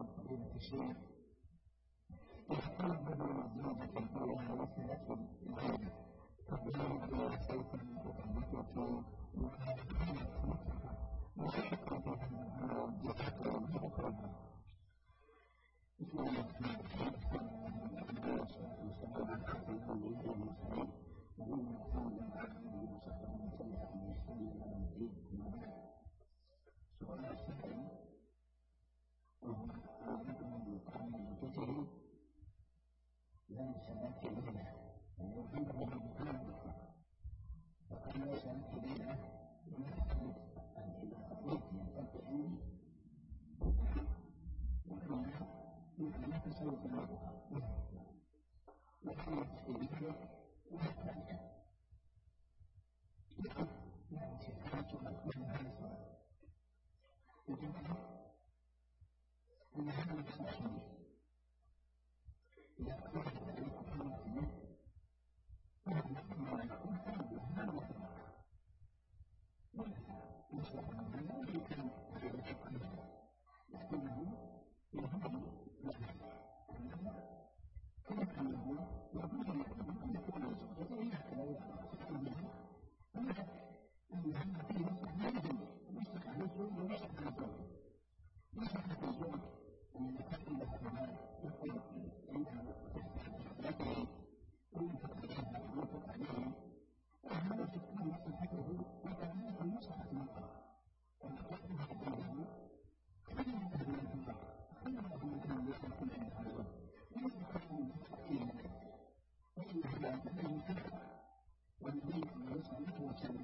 فضيلة الشيخ يحتاج من الزوجة الأولى وثلاث العادة تضرب صوتا وتنبتة وكانت مطلقة وشكرا بها جهة ومغفرة بسم الله الرحمن الرحيم والسلام على المرسلين ومن محمد وعلى وصحبه وسلم على سيدنا النبي محمد سؤال السائل وهو من قوم كثير لا سنة كبيرة ويحب بالمكان وقال سنة كبيرة ويحتمل أن إذا أطلق ينتبهني وكان تصوت لها وكانت كبيرة وحتى يعني سيكون أكبر من هذا الصلاة وجمعها أن هذا الصحيح إذا أخذت ذلك محمد الله وهو يكون هذا الصلاة ويصبح من هذا يمكن أن يكون لكنه يهم مجمع كما كان يقول يقول أن يكون زوجته هكذا ويعلم أنها في مصر لا يجب ويصبح على الزوج ويصبح على الزوج يصبح على الزوج أن يتقي لها بما يقول عندها تحت حفلته وينفق عليها وينفق عليه وهذا تكون مصلحته وكذلك مصلحة المرأة ومصلحتها حقيقة خير من الفقر خير من يصل كل هذا ويصبح من تحقيق وإنه لا تبين كفر والنبي صلى الله عليه وسلم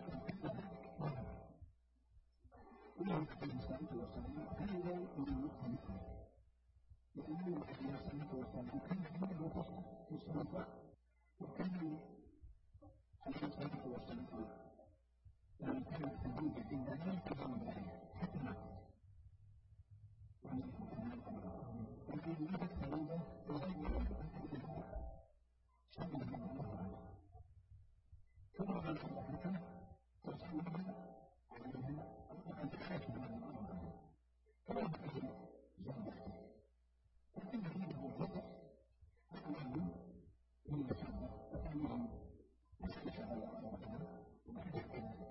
ويعرف الإنسان والسلام هذا من مختلف لأن النبي صلى الله عليه وسلم كان عنده فصل في الصلاة وكان عليه الصلاة والسلام لما كانت تزيد عند لا يتزوج عليها حتى مات ولكن ماتت خديجة تزوج شبه من الله عنه ثم قال صلاحك تزوجها عليها أن تخاف من الله عنه فلا تجد زوجته لكن هذه الوقت أعلم من يسمى وتعلم أسكت على الله وبعد ذلك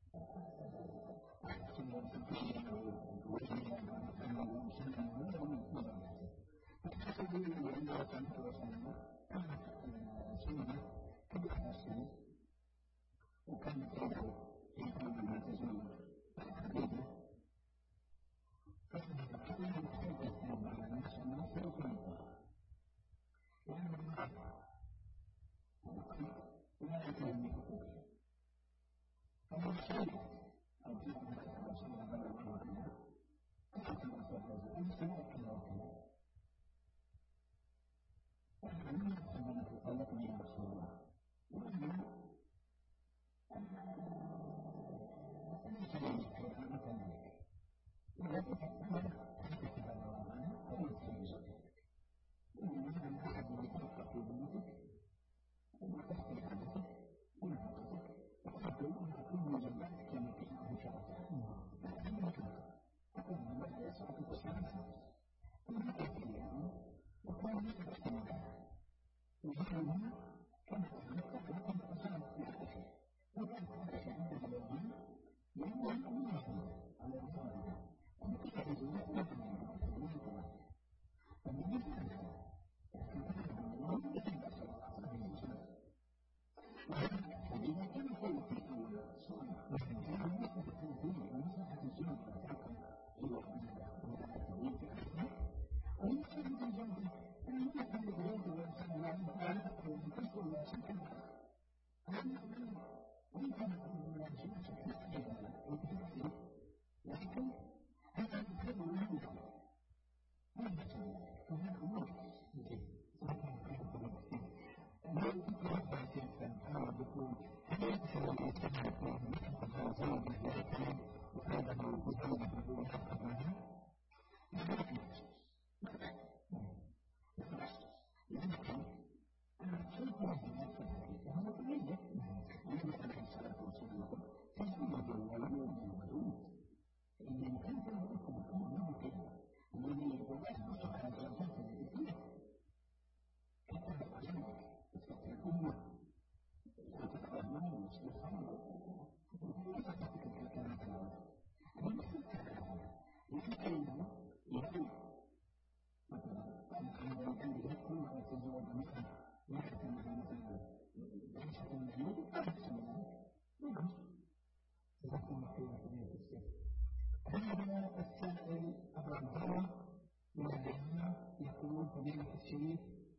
أحسن وتنفيذ وجهه ومكانه ومسلمه ومن كل ذلك فأحسن لي أن يتعلم وسلم كانت سنة كبيرة السنة وكانت له في كل ما تزوج خديجة فإنها كانت تحدث على نفس الناس وكلها لأن المرأة لا يتهم بحقوقها فهو شيء أو جاء رسول الله صلى الله عليه وسلم أخذ الأسواق أن سمعت الله وأنا أتمنى تطلقني يا رسول الله وأنا ليس لي خير مثلك ولكن أنا أحدث على الله وليس في زوجتك وإنما أنا أحد من يترقى في بيتك وتحت حدثك ونفقتك وأحب أن أكون مجمعتك كما كان شرطها فأنا أقول ما يسعك الشرط ونفقت اليوم وكان يتبعت معها وجعلها كما تفرقت وكان أصابت معك وكان أعرف عند الذين يعمل الله على الظالم ومكتب الزواج مثلا ومن يفعل الله يتبع صلى الله عليه وسلم وإذا كان قول في صالح وكان مصلحة الدين ومصلحة الزوج والحكم إلى ويمكن من الزوج أن يكون الزوج والإنسان على ويمكن الإنسان ويمكن أن الزوج لكن هذا يكون له فهذا أمور ما يتبع تلك بقول هل يدخل الإنسان في مثل الزوج الذي وهذا موجود عنده ويحقق منها؟ لكن أنا شيء واحد وهذا تغير النبي عليه الصلاة والسلام تزوج الولد والولود إن كان لكم أمر كذا الذي يقول مثلا واحد مثلا عيشة المعيد أحسن من ذلك يجوز تذكر محتوى في السير. هذا السائل أبو عبد من العلماء يقول فضيلة الشيخ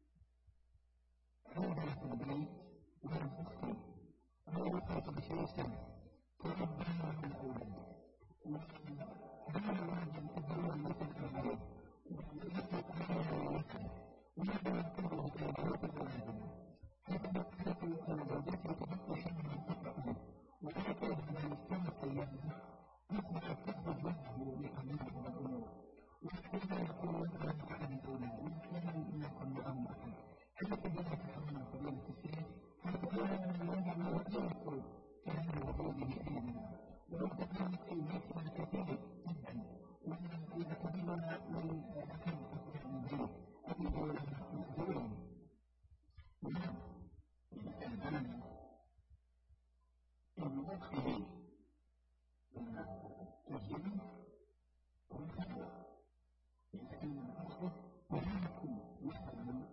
هذا في البيت وهم أختي وهو وقعت بشيء سنة تربى مع الأولاد وهذا الواجب الأول مثل الغيب ويطلق عليها ويكره وهذا يقول بكلمات أولادنا حيث أن زوجتي تبقى شيئا من تقرأ وأعتقد أن السنة أيامها أصبحت تخرج وجهه لأمانه والأمور وحتى يكون مثلا أحد الأولاد وكان يقل معهم أحد حتى بدأت تحرم فضيلة الشيخ حتى يجب أن يكون كان وجوده أيضا وتكلمت في بيتنا كثير جدا وإذا كبرنا من أحد أفراد البيت أبي دولة مأذون ونعم الآن المدخل تجري والخطوة يتكلم أصله ولا يكون يحرم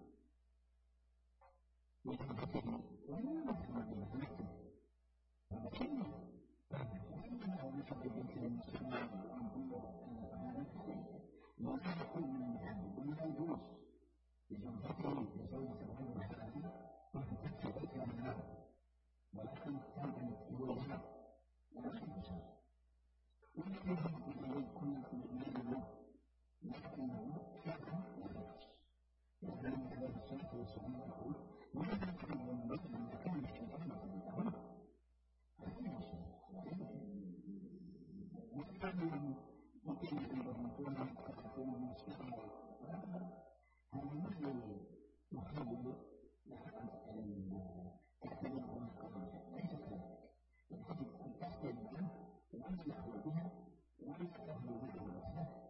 لحدثه ولا يحرم بنفسه ولكنه فإنه يحب الإنسان المسلمين على نفسه ولا يكون من المحب ولا يجوز لزوجته لزوجة غير حلال وأن تكتب أكثر منه ولكن تنتهي إليها ولا يجوز ولكن إليه كل من لكنه فعلا لأن عليه الصلاة والسلام يقول ولا يكون من مثل ما كان الشيطان في الأول وكان يمكن أن يكون قد تكون مسلما هذا مثل محاول التكلم عن القضية ليس كذلك يجب أن تحتل عنه وأن يحول بها وأن تهدو بها المسألة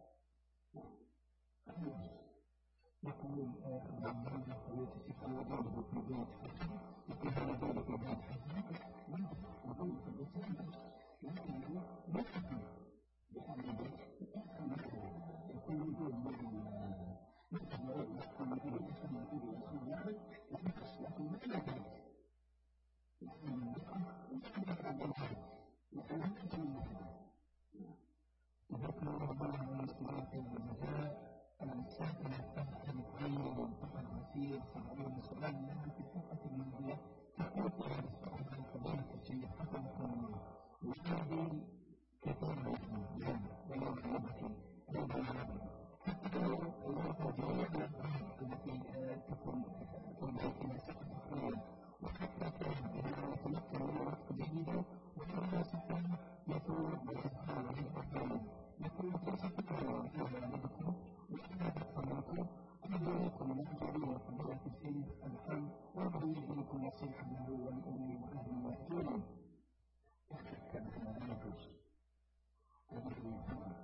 يقول بعض حوادث الشيخ وضعه في بيت حسن يقول هذا ضرب في بيت حسن وضعه في بيت حسن لكنه يحكم بهذا البيت يكون يقول مثل يحكم يقول اسم يقول اسم واحد لكن مثل ذلك يعني المرأة يحدث عن الحد مثلا مثل المحدث ذكر ربنا من استجابة الجزاء السائل الفتح الخير والفتح المسير 70 سؤال لها في الحلقة الماضية تقول هذا السؤال عن فضيلة الشيخ حسن كرمي وهذه كثير منهم جد ويوم يبكي أيضا يبكي حتى لو جميع الأفعال التي تكون إلى سقف خير وحتى كان إذا يتمكن من الوقت جيدا وإذا سكن يثور ويسعى ويتقبل يقول تنصفك على والدكم وإذا تقبلكم أرجو لكم الأجر وفضيلة الشيخ الحمد وأرجو لكم الصلح له ولأمي وأهلي وأهلي كان هذا لا يجوز هذا يفهم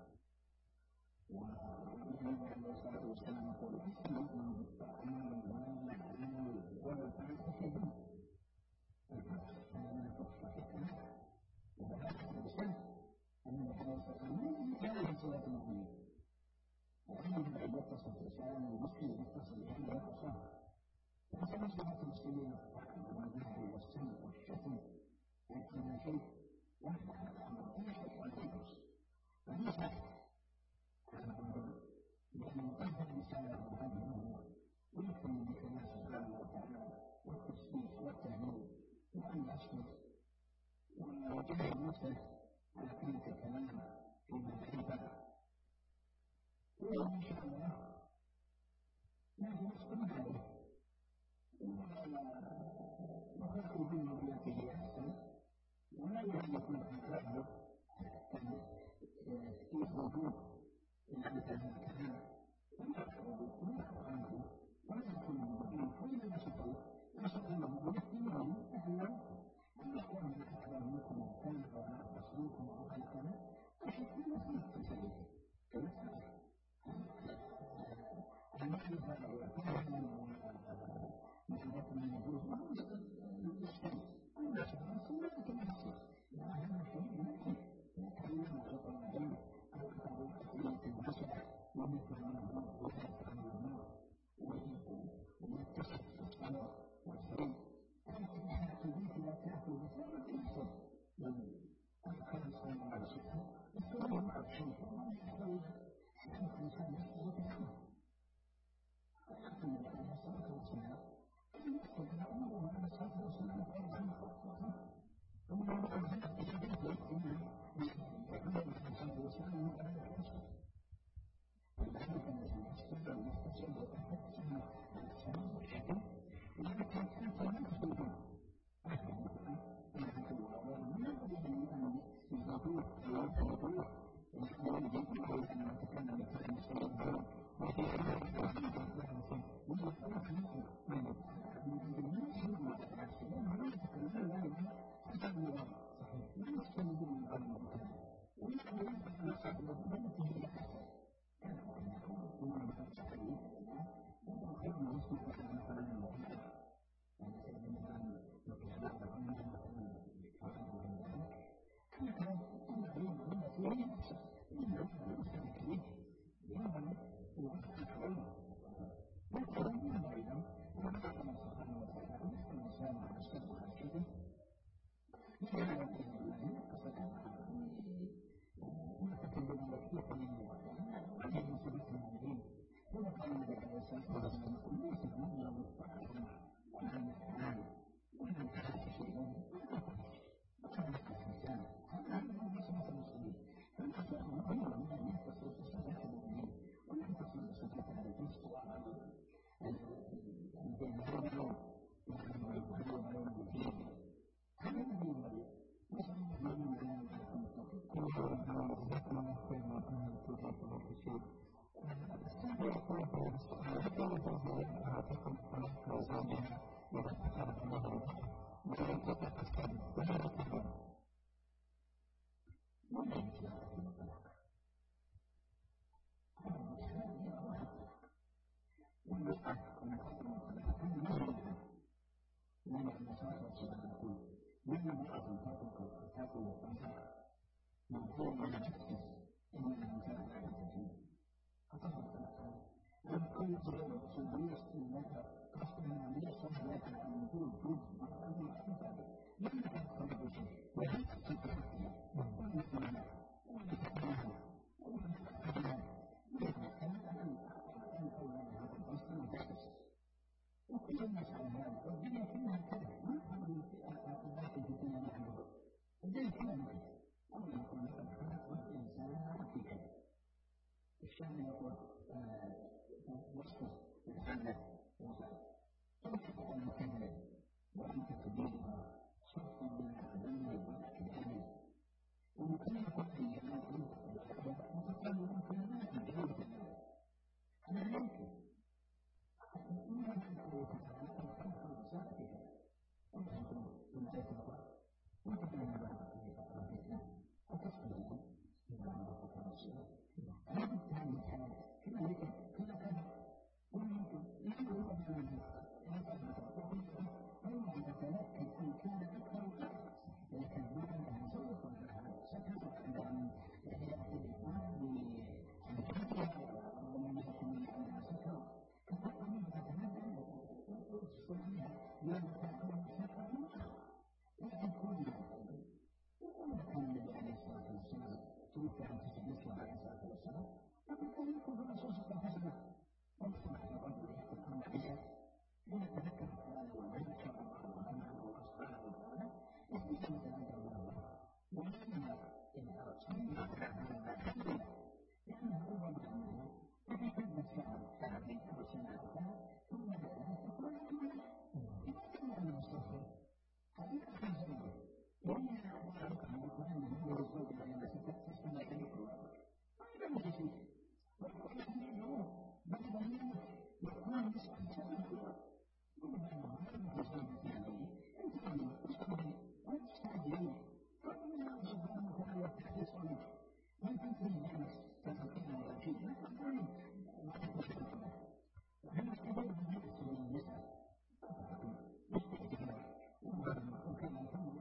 والنبي عليه الصلاة والسلام يقول استمعوا بالطعام والمال والفاكهة أنا تصفحك وبهذا الشيء أن عليه الصلاة والسلام كان صلاة المؤمنين وأنه يتصل بلسان المسلم يتصل بأهل يتصل فحسب صلاة المسلمين الطعام والمال والسمع والشتم لكن شيء يفتح الأمر أي شيء والفكس وهي سهل لأن يقدر الإنسان له هذه الأمور ويكون بكلمة سبحانه وتعالى والتسبيح والتهليل وأن يصمت ويجعل نفسه على كلمة الكلام فيما يحبه وإن شاء الله لا يسكن عليه وخلق بمريته أحسن ولا يكون أنفعه في وجود الأمثال الكلام ويأخذ عنه ولا يكون مبين وإذا نشطه ويحتمل أهلا أن يكون من أكرامكم وكان ورسولكم وخلقنا فشكل مسلم تسليم كمسألة المعنى هذا وكان محبة من يجوز يشتري أما شبه سنة كمسلم لا هذا شيء ممكن يتعلم خطر العلم أو خطر الأسئلة البشرة ومثل ما هو وحد عن النار ويتصف وأخذ العلم وكلمة أيضا ورحمة سبحانه وتعالى نحن الإسلام على الشر والحكمة لأن الإسلام قصدها ونتكلم كيف عليه سبيل المؤمنين وكان النبي عليه الصلاة والسلام يقول ليس المؤمن والطاعة وعن الكلام ومن تحت شيئا وكان الإنسان هذا هو صفة المسلمين فالأسلام أمر من أن يتصل بصفات المؤمنين ولا يتصل بصفات التي تستوى بين الرجل وبين الدين هذا الذي ينبغي نسأل الله أن يكون ذكرنا خيرا أن تضيف في شيء السابع يقول في السؤال هل يجوز لها تكون طلاق زوجها إذا تقرب له وإن تطلق السبب ولا تكون ولا يجوز الطلاق هذا المسلم هي الله والمسألة كما تقول الطلاق هذا ما يجوز لأن المسألة والسلام يقول من امرأة تأكل الطلاق مفهوم على نفسه إن الإنسان لا يتجوز فطبعا لم كل صغير سنوية لك قصدنا ليس لك أن يكون جزء من أمر أحسن لم يكن خلق شيء وهل تتحكي ولا تمنع ولا تتناهى ولا تتناهى أنا أن أولى هذا الإنسان تحدث وكل الناس على هذا والدنيا كلها كذا ما نحن الباقي في الدنيا نحن الدنيا كلها كذا أولا يكون لقد خلق الإنسان في كذا الشأن يقول وصفه الحمد وصف كيف أن تكذب وأنت تبيعها صفا من العدم والأكدام وممكن يكون في جمال أنت بالحياة وتقال كلمات جيدة أنا لا يمكن ما تقول تتعلق الخلق والساعة فيها وأنتم من آية القرآن وتبين بعض في فترة الإسلام وتصبحون إلى أن تكون الصلاة هذا الثاني الحياة كذلك كما كان وممكن لا هو بمعنى أما إذا تمكن أن كان أكثر الأكثر لكن بعد أن سوف ستجد أن يأتي الإمام لأنفسها ومن يكون عنها سكر كفر منه تتمكن وتصليها لا تكون سكر لا تكون وما كان النبي عليه الصلاة والسلام توفي عن تسجيله عليه الصلاة والسلام لكن كان يكون الرسول صلى الله عليه وسلم ويصبح الرجل يحكم معيشة ويتذكر فلان وذلك وأمامه وأصحابه وأمامه يستيقظ مثلا الله ولما إن أردت الحمد لله لأنه هو معناه وفي كل ساعة أو سنة ثم بدأت تقول لماذا أنا مستغفر هذه أخذ وإن أعرف أن يكون هو الزوج الذي ستستمع إليه وإذا ما تشوف ويقول له بعد أن يكون نسبة سنة وإذا ما هذا الزوج الذي يمكن تستمع وتستعجل وإن سبحانه وتعالى تحدث عنه من تنتهي الناس تتكلم وأكيد ما تقول ما تكون وهذا كبير من نفس النساء باستعجال وكان يكون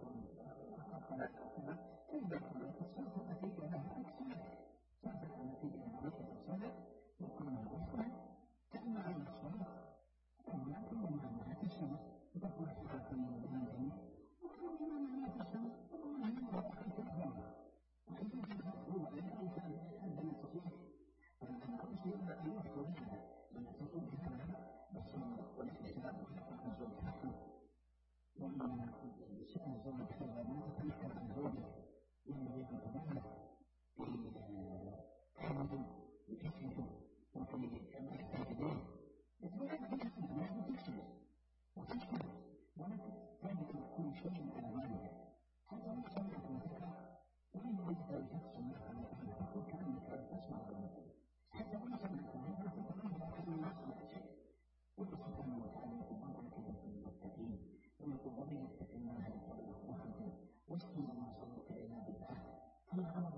فإذا كانت سوف نتيجة لها أكثر سوف نتيجة لها أكثر وكونها أفضل تأمع الصلاة أما كل ما لا تسمع وتقول حقا من الجميع وكل ما لا تسمع وما لا تسمع وحيث هو الإنسان عندما تصيح أن أرسل أن يحكم لها من تقول بها بالصلاة والاحتساب وحقا الزوج حقا وأن شأن الزوج حقا ما تتنكر عن زوجه وأن يتبعه في حمده وكسره وفي كما يحتاج إليه يتبعه بكسره ما تكسره وتشكره ولكن ذلك كل شيء على مالك حتى لو سمعت وتكره وإن وجدت الشخص معك على تقول كأنك لا تسمع ولا حتى لو سمعت وتكره فتقول كأنه لا يسمع شيء والله سبحانه وتعالى يقول وعاقبة للمتقين ويقول ومن يتق الله يجعل له مخرجا ويسر ما صدق إلى بالله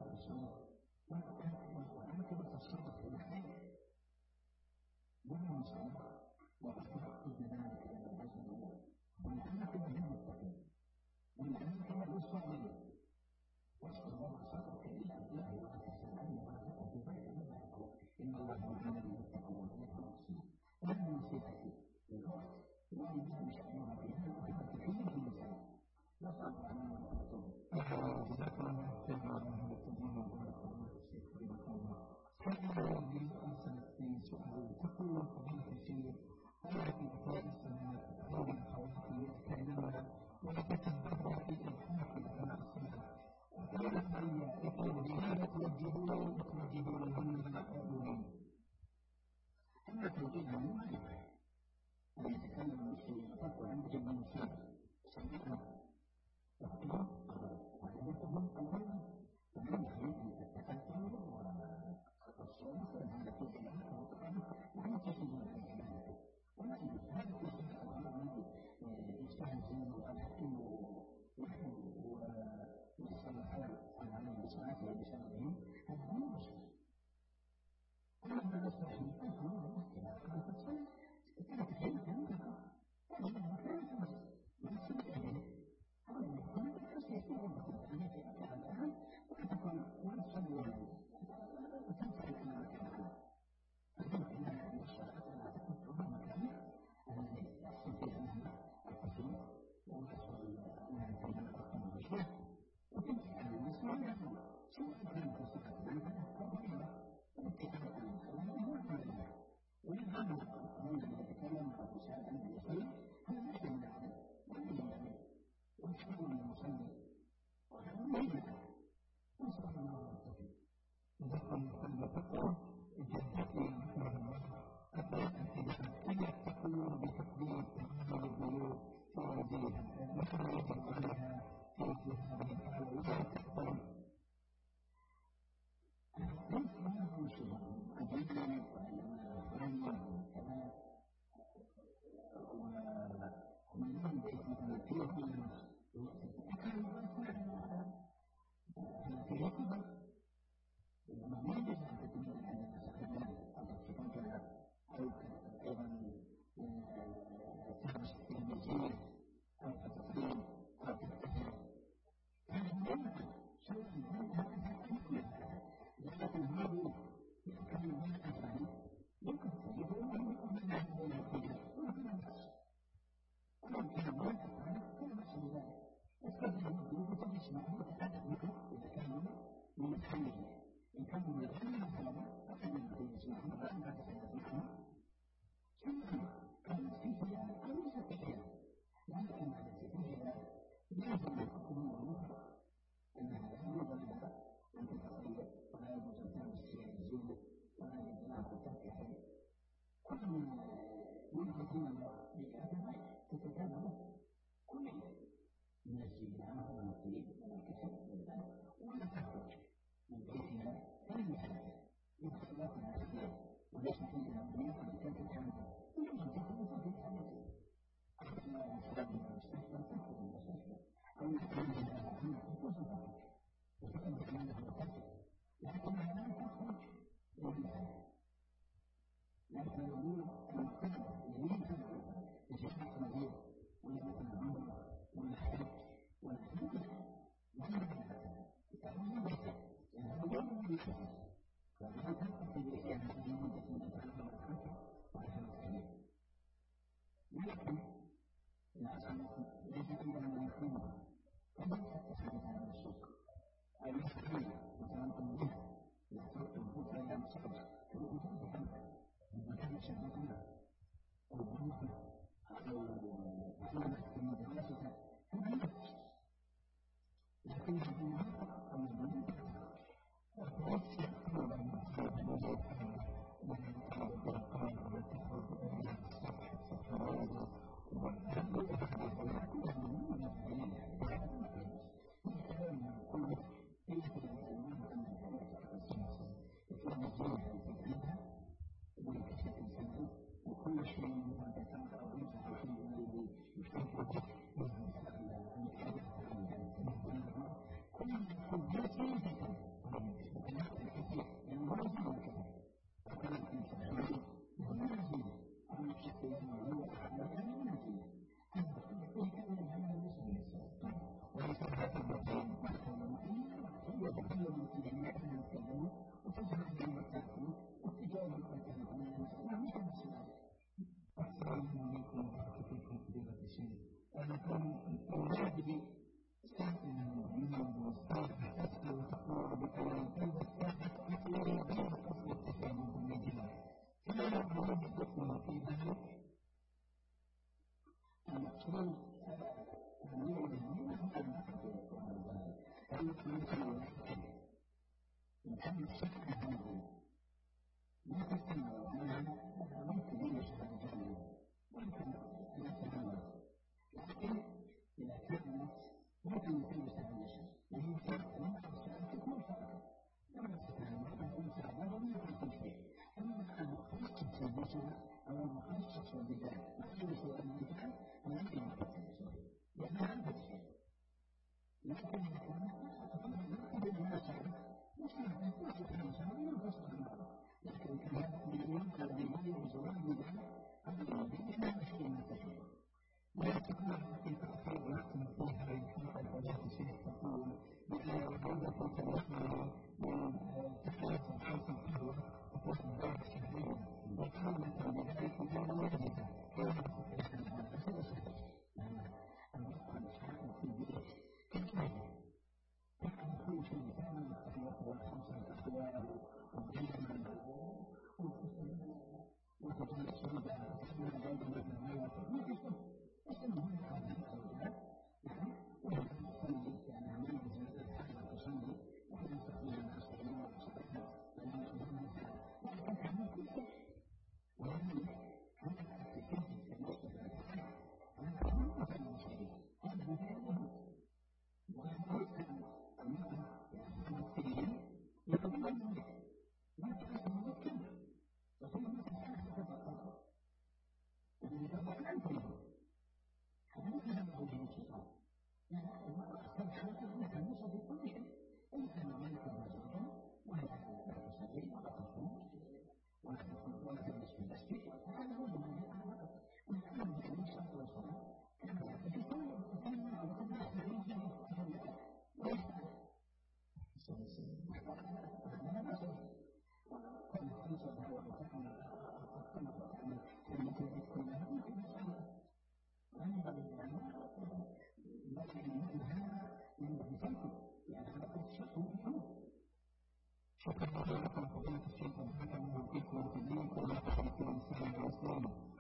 شكرا لكم فضيلة الشيخ محمد بن إكرام في الليل ولا تحرك لسان الإسلام